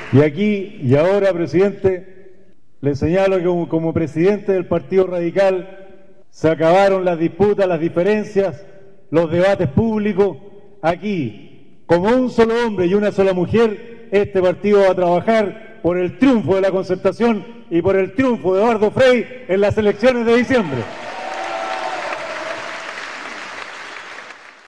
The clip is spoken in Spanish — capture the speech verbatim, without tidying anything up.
Y aquí y ahora, presidente, le señalo que como, como presidente del Partido Radical se acabaron las disputas, las diferencias, los debates públicos. Aquí, como un solo hombre y una sola mujer, este partido va a trabajar por el triunfo de la Concertación y por el triunfo de Eduardo Frei en las elecciones de diciembre.